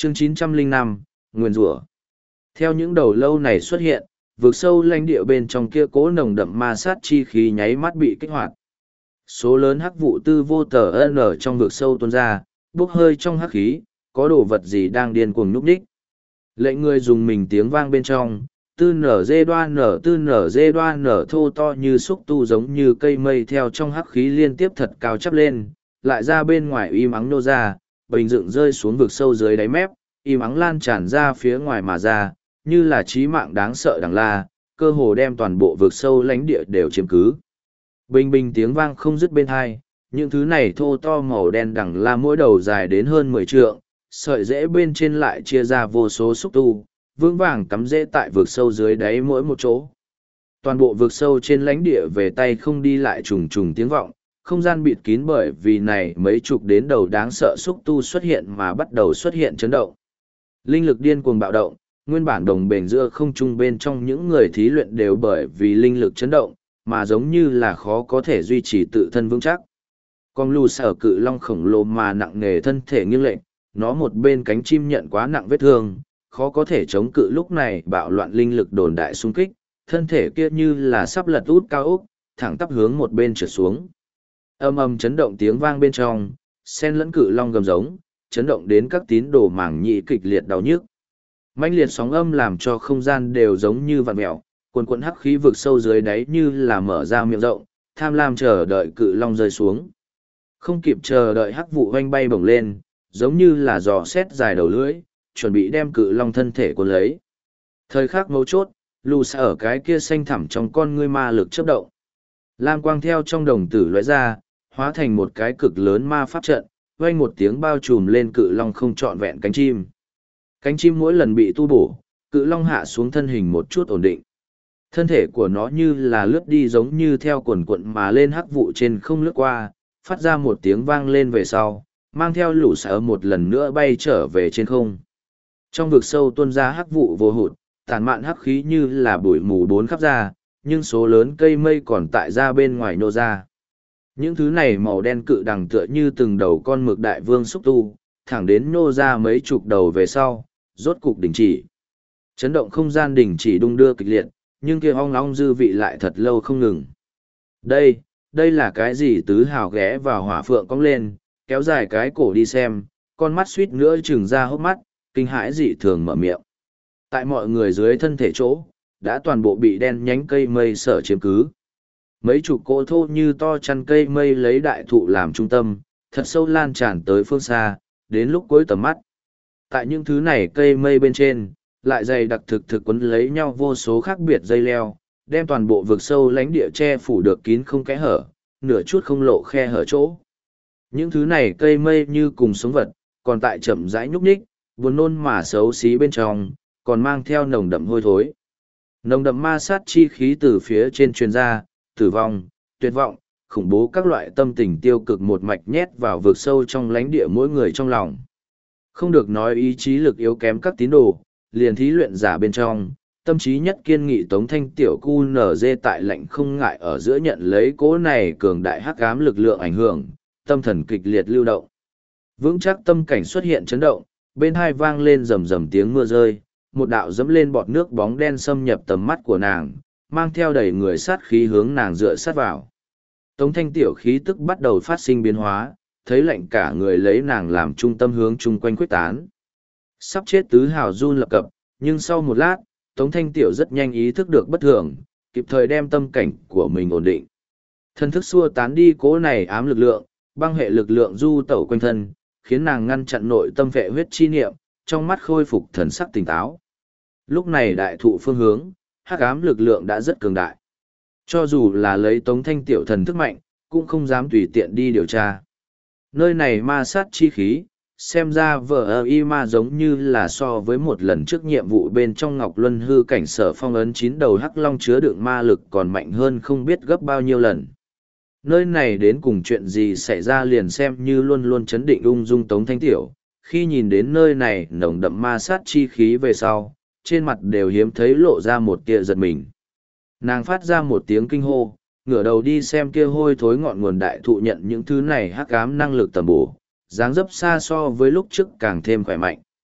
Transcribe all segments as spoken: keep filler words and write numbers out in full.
Chương chín trăm lẻ năm, Nguyền rủa. Theo những đầu lâu này xuất hiện, vực sâu lãnh địa bên trong kia cố nồng đậm ma sát chi khí nháy mắt bị kích hoạt. Số lớn hắc vụ tư vô tờ ân ở trong vực sâu tuôn ra, bốc hơi trong hắc khí, có đồ vật gì đang điên cuồng nhúc nhích. Lệnh người dùng mình tiếng vang bên trong, tư nở dê đoan nở tư nở dê đoan nở thô to như xúc tu giống như cây mây theo trong hắc khí liên tiếp thật cao chắp lên, lại ra bên ngoài im ắng nô ra, bình dựng rơi xuống vực sâu dưới đáy mép, im ắng lan tràn ra phía ngoài mà ra, như là trí mạng đáng sợ đằng la, cơ hồ đem toàn bộ vực sâu lãnh địa đều chiếm cứ. Bình bình tiếng vang không dứt bên hai, những thứ này thô to màu đen đằng la mỗi đầu dài đến hơn mười trượng, sợi rễ bên trên lại chia ra vô số xúc tu, vững vàng cắm rễ tại vực sâu dưới đáy mỗi một chỗ. Toàn bộ vực sâu trên lãnh địa về tay không đi lại trùng trùng tiếng vọng, không gian bịt kín bởi vì này mấy chục đến đầu đáng sợ xúc tu xuất hiện mà bắt đầu xuất hiện chấn động. Linh lực điên cuồng bạo động, nguyên bản đồng bền giữa không trung bên trong những người thí luyện đều bởi vì linh lực chấn động, mà giống như là khó có thể duy trì tự thân vững chắc. Con lù sở cự long khổng lồ mà nặng nề thân thể nghiêng lệch, nó một bên cánh chim nhận quá nặng vết thương, khó có thể chống cự lúc này bạo loạn linh lực đồn đại xung kích, thân thể kia như là sắp lật út cao ốc, thẳng tắp hướng một bên trượt xuống. Âm âm chấn động tiếng vang bên trong, sen lẫn cự long gầm giống, chấn động đến các tín đồ màng nhĩ kịch liệt đau nhức. Mãnh liệt sóng âm làm cho không gian đều giống như vặn mèo, cuồn cuộn hắc khí vực sâu dưới đáy như là mở ra miệng rộng, tham lam chờ đợi cự long rơi xuống. Không kịp chờ đợi hắc vụ oanh bay bổng lên, giống như là giò xét dài đầu lưỡi, chuẩn bị đem cự long thân thể cuốn lấy. Thời khắc mấu chốt, lù xa ở cái kia xanh thẳm trong con ngươi ma lực chớp động. Lam quang theo trong đồng tử lóe ra, hóa thành một cái cực lớn ma pháp trận, oanh một tiếng bao trùm lên cự long không trọn vẹn cánh chim. Cánh chim mỗi lần bị tu bổ, cự long hạ xuống thân hình một chút ổn định. Thân thể của nó như là lướt đi giống như theo quần quận mà lên hắc vụ trên không lướt qua, phát ra một tiếng vang lên về sau, mang theo lũ sở một lần nữa bay trở về trên không. Trong vực sâu tuôn ra hắc vụ vô hụt, tàn mạn hắc khí như là bụi mù bốn khắp ra, nhưng số lớn cây mây còn tại ra bên ngoài nô ra. Những thứ này màu đen cự đằng tựa như từng đầu con mực đại vương xúc tu, thẳng đến nô ra mấy chục đầu về sau, rốt cục đình chỉ. Chấn động không gian đình chỉ đung đưa kịch liệt, nhưng kia ong ong dư vị lại thật lâu không ngừng. Đây, đây là cái gì? Tứ hào ghé vào hỏa phượng cong lên, kéo dài cái cổ đi xem, con mắt suýt nữa trừng ra hốc mắt, kinh hãi dị thường mở miệng. Tại mọi người dưới thân thể chỗ, đã toàn bộ bị đen nhánh cây mây sở chiếm cứ. Mấy chục cỗ thô như to chăn cây mây lấy đại thụ làm trung tâm, thật sâu lan tràn tới phương xa, đến lúc cuối tầm mắt. Tại những thứ này cây mây bên trên, lại dày đặc thực thực quấn lấy nhau vô số khác biệt dây leo, đem toàn bộ vực sâu lánh địa che phủ được kín không kẽ hở, nửa chút không lộ khe hở chỗ. Những thứ này cây mây như cùng sống vật, còn tại chậm rãi nhúc nhích, buồn nôn mà xấu xí bên trong, còn mang theo nồng đậm hôi thối. Nồng đậm ma sát chi khí từ phía trên truyền ra, tử vong, tuyệt vọng, khủng bố các loại tâm tình tiêu cực một mạch nhét vào vực sâu trong lánh địa mỗi người trong lòng. Không được nói ý chí lực yếu kém các tín đồ, liền thí luyện giả bên trong, tâm trí nhất kiên nghị Tống Thanh tiểu cu nở dê tại lạnh không ngại ở giữa nhận lấy cố này cường đại hắc ám lực lượng ảnh hưởng, tâm thần kịch liệt lưu động. Vững chắc tâm cảnh xuất hiện chấn động, bên hai vang lên rầm rầm tiếng mưa rơi, một đạo dẫm lên bọt nước bóng đen xâm nhập tầm mắt của nàng, mang theo đầy người sát khí hướng nàng dựa sát vào. Tống Thanh tiểu khí tức bắt đầu phát sinh biến hóa, thấy lạnh cả người lấy nàng làm trung tâm hướng chung quanh quyết tán. Sắp chết tứ hào run lập cập, nhưng sau một lát, Tống Thanh tiểu rất nhanh ý thức được bất thường, kịp thời đem tâm cảnh của mình ổn định. Thân thức xua tán đi cố này ám lực lượng, băng hệ lực lượng du tẩu quanh thân, khiến nàng ngăn chặn nội tâm vệ huyết chi niệm, trong mắt khôi phục thần sắc tỉnh táo. Lúc này đại thụ phương hướng, hắc ám lực lượng đã rất cường đại. Cho dù là lấy Tống Thanh tiểu thần thức mạnh, cũng không dám tùy tiện đi điều tra. Nơi này ma sát chi khí, xem ra vờ y ma giống như là so với một lần trước nhiệm vụ bên trong Ngọc Luân hư cảnh sở phong ấn chín đầu hắc long chứa đựng ma lực còn mạnh hơn không biết gấp bao nhiêu lần. Nơi này đến cùng chuyện gì xảy ra liền xem như luôn luôn chấn định ung dung Tống Thanh tiểu, khi nhìn đến nơi này nồng đậm ma sát chi khí về sau, trên mặt đều hiếm thấy lộ ra một tia giật mình. Nàng phát ra một tiếng kinh hô, ngửa đầu đi xem kia hôi thối ngọn nguồn đại thụ nhận những thứ này hắc ám năng lực tầm bổ, dáng dấp xa so với lúc trước càng thêm khỏe mạnh.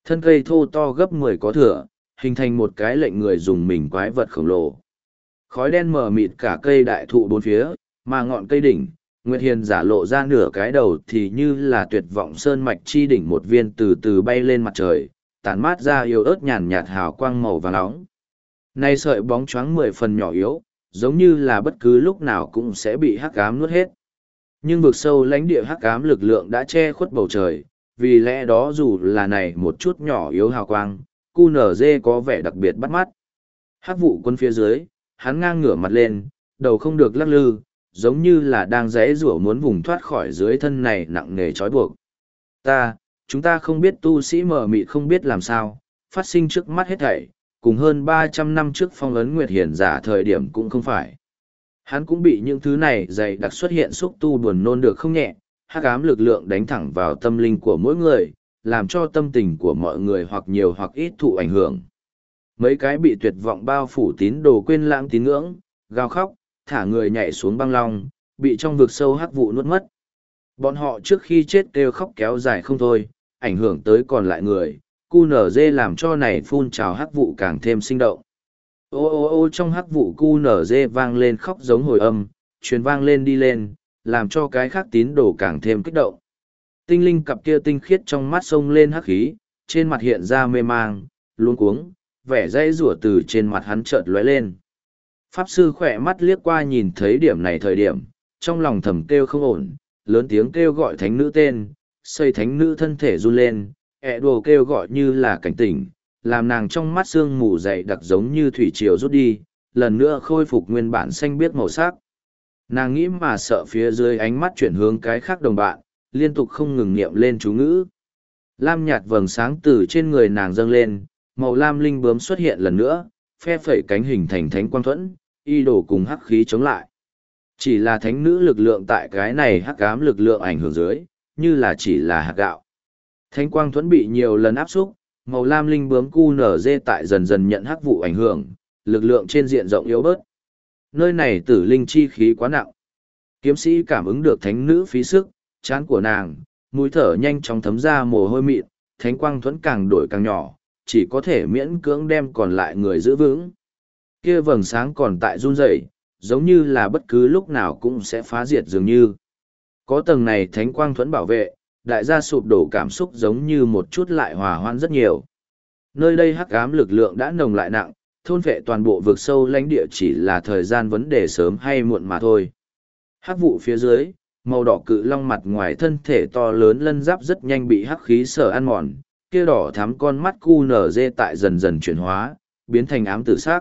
Thân cây thô to gấp mười có thửa, hình thành một cái lệnh người dùng mình quái vật khổng lồ. Khói đen mờ mịt cả cây đại thụ bốn phía, mà ngọn cây đỉnh, Nguyệt Hiền giả lộ ra nửa cái đầu thì như là tuyệt vọng sơn mạch chi đỉnh một viên từ từ bay lên mặt trời, tản mát ra yếu ớt nhàn nhạt hào quang màu vàng nóng. Nay sợi bóng choáng mười phần nhỏ yếu, giống như là bất cứ lúc nào cũng sẽ bị hắc ám nuốt hết. Nhưng vực sâu lãnh địa hắc ám lực lượng đã che khuất bầu trời, vì lẽ đó dù là này một chút nhỏ yếu hào quang, cu nở dê có vẻ đặc biệt bắt mắt. Hắc vụ quân phía dưới, hắn ngang ngửa mặt lên, đầu không được lắc lư, giống như là đang rẽ rủa muốn vùng thoát khỏi dưới thân này nặng nề trói buộc. Ta, chúng ta không biết tu sĩ mờ mịt không biết làm sao, phát sinh trước mắt hết thảy, cùng hơn ba trăm năm trước phong ấn Nguyệt Hiển giả thời điểm cũng không phải. Hắn cũng bị những thứ này dày đặc xuất hiện xúc tu buồn nôn được không nhẹ, hắc ám lực lượng đánh thẳng vào tâm linh của mỗi người, làm cho tâm tình của mọi người hoặc nhiều hoặc ít thụ ảnh hưởng. Mấy cái bị tuyệt vọng bao phủ tín đồ quên lãng tín ngưỡng, gào khóc, thả người nhảy xuống băng long, bị trong vực sâu hắc vụ nuốt mất. Bọn họ trước khi chết kêu khóc kéo dài không thôi, ảnh hưởng tới còn lại người, cu nở dê làm cho này phun trào hắc vụ càng thêm sinh động. Ô ô ô trong hắc vụ cu nở dê vang lên khóc giống hồi âm, truyền vang lên đi lên, làm cho cái khác tín đồ càng thêm kích động. Tinh linh cặp kia tinh khiết trong mắt sông lên hắc khí, trên mặt hiện ra mê mang, luống cuống, vẻ dây rủa từ trên mặt hắn chợt lóe lên. Pháp sư khỏe mắt liếc qua nhìn thấy điểm này thời điểm, trong lòng thầm kêu không ổn, lớn tiếng kêu gọi thánh nữ tên, xây thánh nữ thân thể run lên, ẹ đồ kêu gọi như là cảnh tỉnh, làm nàng trong mắt sương mù dày đặc giống như thủy triều rút đi, lần nữa khôi phục nguyên bản xanh biếc màu sắc. Nàng nghĩ mà sợ phía dưới ánh mắt chuyển hướng cái khác đồng bạn, liên tục không ngừng niệm lên chú ngữ. Lam nhạt vầng sáng từ trên người nàng dâng lên, màu lam linh bướm xuất hiện lần nữa, phe phẩy cánh hình thành thánh quang thuẫn, y đổ cùng hắc khí chống lại. Chỉ là thánh nữ lực lượng tại cái này hắc ám lực lượng ảnh hưởng dưới, như là chỉ là hạt gạo. Thánh quang thuẫn bị nhiều lần áp xúc, màu lam linh bướm cu nở dê tại dần dần nhận hắc vụ ảnh hưởng, lực lượng trên diện rộng yếu bớt. Nơi này tử linh chi khí quá nặng. Kiếm sĩ cảm ứng được thánh nữ phí sức, trán của nàng, mũi thở nhanh chóng thấm ra mồ hôi mịn, thánh quang thuẫn càng đổi càng nhỏ, chỉ có thể miễn cưỡng đem còn lại người giữ vững. Kia vầng sáng còn tại run rẩy, giống như là bất cứ lúc nào cũng sẽ phá diệt dường như. Có tầng này thánh quang thuẫn bảo vệ, đại gia sụp đổ cảm xúc giống như một chút lại hòa hoãn rất nhiều. Nơi đây hắc ám lực lượng đã nồng lại nặng, thôn phệ toàn bộ vực sâu lãnh địa chỉ là thời gian vấn đề sớm hay muộn mà thôi. Hắc vụ phía dưới, màu đỏ cự long mặt ngoài thân thể to lớn lân giáp rất nhanh bị hắc khí sở ăn mòn, kia đỏ thắm con mắt cu nở dê tại dần dần chuyển hóa, biến thành ám tử sắc.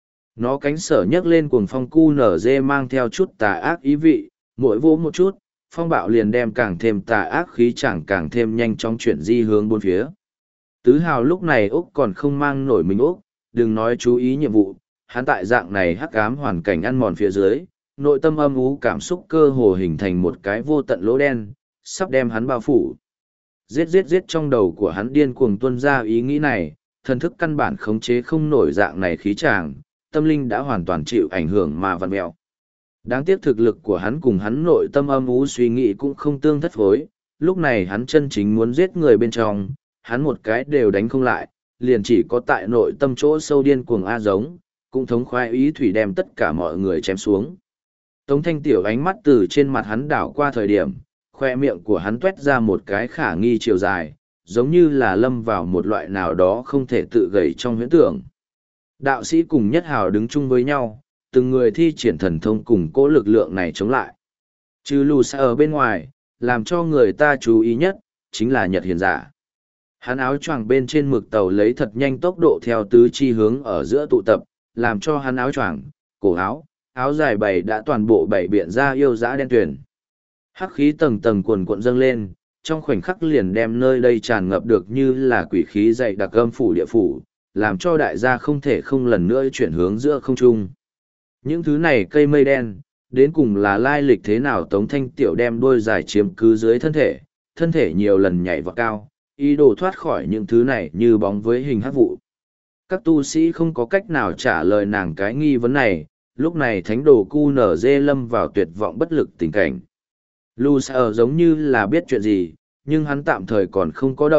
Nó cánh sở nhấc lên cuồng phong cu nở dê mang theo chút tà ác ý vị, mỗi vỗ một chút, phong bạo liền đem càng thêm tà ác khí chẳng càng thêm nhanh chóng chuyển di hướng bốn phía. Tứ hào lúc này Úc còn không mang nổi mình Úc, đừng nói chú ý nhiệm vụ, hắn tại dạng này hắc ám hoàn cảnh ăn mòn phía dưới, nội tâm âm ú cảm xúc cơ hồ hình thành một cái vô tận lỗ đen, sắp đem hắn bao phủ. Giết giết giết trong đầu của hắn điên cuồng tuôn ra ý nghĩ này, thần thức căn bản khống chế không nổi dạng này khí tràng, tâm linh đã hoàn toàn chịu ảnh hưởng mà vặn mẹo. Đáng tiếc thực lực của hắn cùng hắn nội tâm âm ú suy nghĩ cũng không tương thất phối, lúc này hắn chân chính muốn giết người bên trong, hắn một cái đều đánh không lại, liền chỉ có tại nội tâm chỗ sâu điên cuồng a giống, cũng thống khoái ý thủy đem tất cả mọi người chém xuống. Tống Thanh Tiểu ánh mắt từ trên mặt hắn đảo qua thời điểm, khoe miệng của hắn tuét ra một cái khả nghi chiều dài, giống như là lâm vào một loại nào đó không thể tự gầy trong huyễn tưởng. Đạo sĩ cùng Nhất Hào đứng chung với nhau, từng người thi triển thần thông cùng cố lực lượng này chống lại. Trừ lù xa ở bên ngoài, làm cho người ta chú ý nhất, chính là Nhật Hiền giả. Hắn áo choàng bên trên mực tàu lấy thật nhanh tốc độ theo tứ chi hướng ở giữa tụ tập, làm cho hắn áo choàng, cổ áo, áo dài bày đã toàn bộ bảy biện ra yêu dã đen tuyền. Hắc khí tầng tầng cuồn cuộn dâng lên, trong khoảnh khắc liền đem nơi đây tràn ngập được như là quỷ khí dày đặc âm phủ địa phủ, làm cho đại gia không thể không lần nữa chuyển hướng giữa không trung. Những thứ này cây mây đen, đến cùng là lai lịch thế nào Tống Thanh Tiểu đem đôi dài chiếm cứ dưới thân thể, thân thể nhiều lần nhảy vào cao, ý đồ thoát khỏi những thứ này như bóng với hình hắc vụ. Các tu sĩ không có cách nào trả lời nàng cái nghi vấn này, lúc này thánh đồ cu nở dê lâm vào tuyệt vọng bất lực tình cảnh. Lu Sa giống như là biết chuyện gì, nhưng hắn tạm thời còn không có động,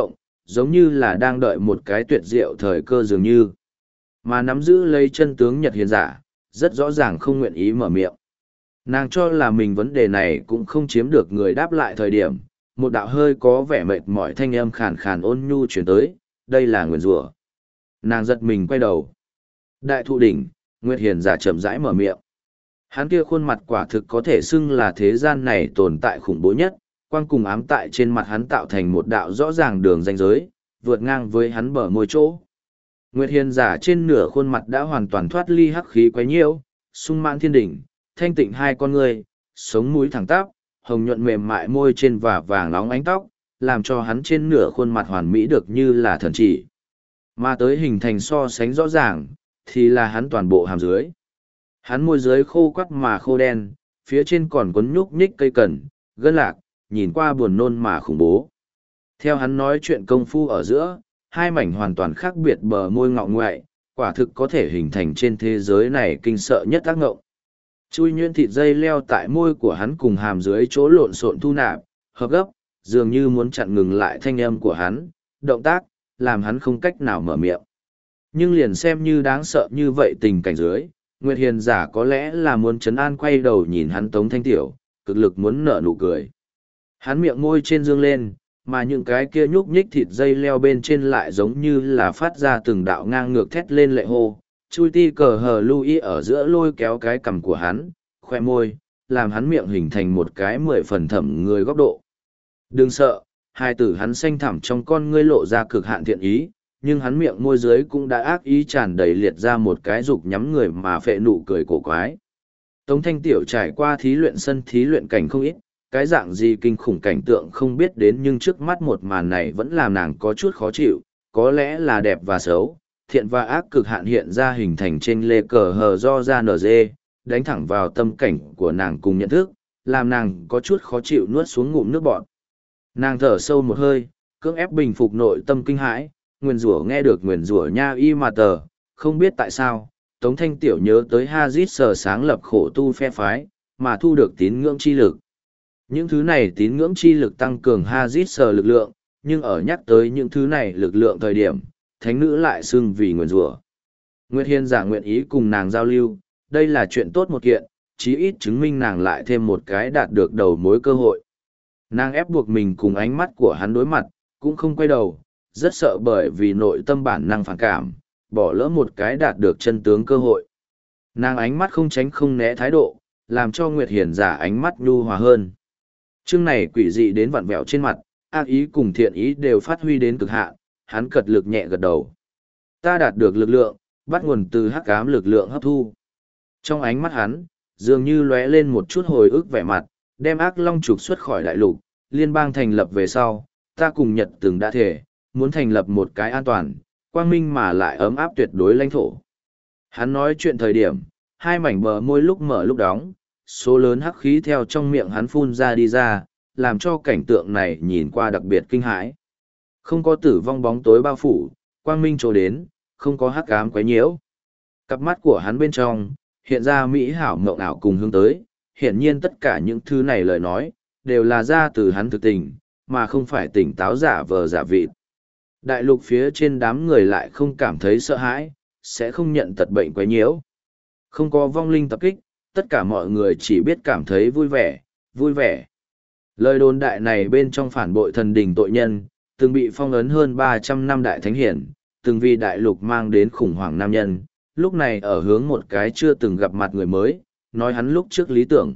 giống như là đang đợi một cái tuyệt diệu thời cơ dường như. Mà nắm giữ lấy chân tướng Nhật Hiền giả, rất rõ ràng không nguyện ý mở miệng. Nàng cho là mình vấn đề này cũng không chiếm được người đáp lại thời điểm, một đạo hơi có vẻ mệt mỏi thanh âm khàn khàn ôn nhu chuyển tới, đây là nguyền rủa. Nàng giật mình quay đầu. Đại thụ đỉnh, Nguyệt Hiền giả chậm rãi mở miệng. Hắn kia khuôn mặt quả thực có thể xưng là thế gian này tồn tại khủng bố nhất, quang cùng ám tại trên mặt hắn tạo thành một đạo rõ ràng đường ranh giới, vượt ngang với hắn bờ môi chỗ. Nguyệt Hiền giả trên nửa khuôn mặt đã hoàn toàn thoát ly hắc khí quấy nhiễu, sung mãn thiên đỉnh, thanh tịnh hai con người, sống mũi thẳng tắp, hồng nhuận mềm mại môi trên và vàng nóng ánh tóc, làm cho hắn trên nửa khuôn mặt hoàn mỹ được như là thần chỉ. Mà tới hình thành so sánh rõ ràng, thì là hắn toàn bộ hàm dưới. Hắn môi dưới khô quắt mà khô đen, phía trên còn quấn nhúc nhích cây cẩn, gân lạc, nhìn qua buồn nôn mà khủng bố. Theo hắn nói chuyện công phu ở giữa, hai mảnh hoàn toàn khác biệt bờ môi ngọ ngoại, quả thực có thể hình thành trên thế giới này kinh sợ nhất ác ngộng. Chui nhuyễn thịt dây leo tại môi của hắn cùng hàm dưới chỗ lộn xộn thu nạp, hợp gấp, dường như muốn chặn ngừng lại thanh âm của hắn, động tác, làm hắn không cách nào mở miệng. Nhưng liền xem như đáng sợ như vậy tình cảnh dưới, Nguyệt Hiền giả có lẽ là muốn trấn an quay đầu nhìn hắn Tống Thanh Tiểu, cực lực muốn nở nụ cười. Hắn miệng môi trên dương lên, mà những cái kia nhúc nhích thịt dây leo bên trên lại giống như là phát ra từng đạo ngang ngược thét lên lệ hô, chui ti cờ hờ lui ở giữa lôi kéo cái cằm của hắn, khoe môi, làm hắn miệng hình thành một cái mười phần thẩm người góc độ. Đừng sợ, hai tử hắn xanh thẳm trong con ngươi lộ ra cực hạn thiện ý, nhưng hắn miệng môi dưới cũng đã ác ý tràn đầy liệt ra một cái dục nhắm người mà phệ nụ cười cổ quái. Tống Thanh Tiểu trải qua thí luyện sân thí luyện cảnh không ít, cái dạng gì kinh khủng cảnh tượng không biết đến nhưng trước mắt một màn này vẫn làm nàng có chút khó chịu, có lẽ là đẹp và xấu, thiện và ác cực hạn hiện ra hình thành trên lê cờ hờ do ra nở dê, đánh thẳng vào tâm cảnh của nàng cùng nhận thức, làm nàng có chút khó chịu nuốt xuống ngụm nước bọt. Nàng thở sâu một hơi, cưỡng ép bình phục nội tâm kinh hãi, nguyền rủa nghe được nguyền rủa nha y mà tờ, không biết tại sao, Tống Thanh Tiểu nhớ tới Hazit sở sáng lập khổ tu phe phái, mà thu được tín ngưỡng chi lực. Những thứ này tín ngưỡng chi lực tăng cường Hazit sở lực lượng, nhưng ở nhắc tới những thứ này lực lượng thời điểm, thánh nữ lại xưng vì nguyền rủa. Nguyệt Hiền giả nguyện ý cùng nàng giao lưu, đây là chuyện tốt một kiện, chí ít chứng minh nàng lại thêm một cái đạt được đầu mối cơ hội. Nàng ép buộc mình cùng ánh mắt của hắn đối mặt, cũng không quay đầu, rất sợ bởi vì nội tâm bản năng phản cảm, bỏ lỡ một cái đạt được chân tướng cơ hội. Nàng ánh mắt không tránh không né thái độ, làm cho Nguyệt Hiền giả ánh mắt nhu hòa hơn. Chương này quỷ dị đến vặn vẹo trên mặt, ác ý cùng thiện ý đều phát huy đến cực hạn, hắn cật lực nhẹ gật đầu. Ta đạt được lực lượng, bắt nguồn từ hắc ám lực lượng hấp thu. Trong ánh mắt hắn, dường như lóe lên một chút hồi ức vẻ mặt, đem ác long trục xuất khỏi đại lục, liên bang thành lập về sau, ta cùng Nhật từng đã thể, muốn thành lập một cái an toàn, quang minh mà lại ấm áp tuyệt đối lãnh thổ. Hắn nói chuyện thời điểm, hai mảnh bờ môi lúc mở lúc đóng, số lớn hắc khí theo trong miệng hắn phun ra đi ra, làm cho cảnh tượng này nhìn qua đặc biệt kinh hãi. Không có tử vong bóng tối bao phủ, quang minh trổ đến, không có hắc ám quấy nhiễu. Cặp mắt của hắn bên trong, hiện ra mỹ hảo mộng ảo cùng hướng tới, hiển nhiên tất cả những thứ này lời nói, đều là ra từ hắn thực tình, mà không phải tỉnh táo giả vờ giả vịt. Đại lục phía trên đám người lại không cảm thấy sợ hãi, sẽ không nhận tật bệnh quấy nhiễu. Không có vong linh tập kích, tất cả mọi người chỉ biết cảm thấy vui vẻ, vui vẻ. Lời đồn đại này bên trong phản bội thần đình tội nhân, từng bị phong ấn hơn ba trăm năm đại thánh hiển, từng vì đại lục mang đến khủng hoảng nam nhân, lúc này ở hướng một cái chưa từng gặp mặt người mới, nói hắn lúc trước lý tưởng.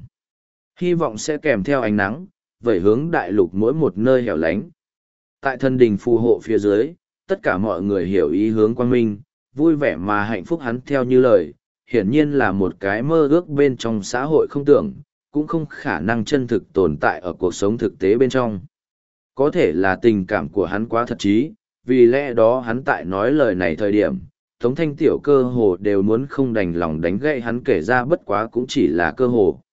Hy vọng sẽ kèm theo ánh nắng, vẩy hướng đại lục mỗi một nơi hẻo lánh. Tại thần đình phù hộ phía dưới, tất cả mọi người hiểu ý hướng quang minh, vui vẻ mà hạnh phúc hắn theo như lời, hiển nhiên là một cái mơ ước bên trong xã hội không tưởng, cũng không khả năng chân thực tồn tại ở cuộc sống thực tế bên trong. Có thể là tình cảm của hắn quá thật chí, vì lẽ đó hắn tại nói lời này thời điểm, Tống Thanh Tiểu cơ hồ đều muốn không đành lòng đánh gậy hắn kể ra bất quá cũng chỉ là cơ hồ.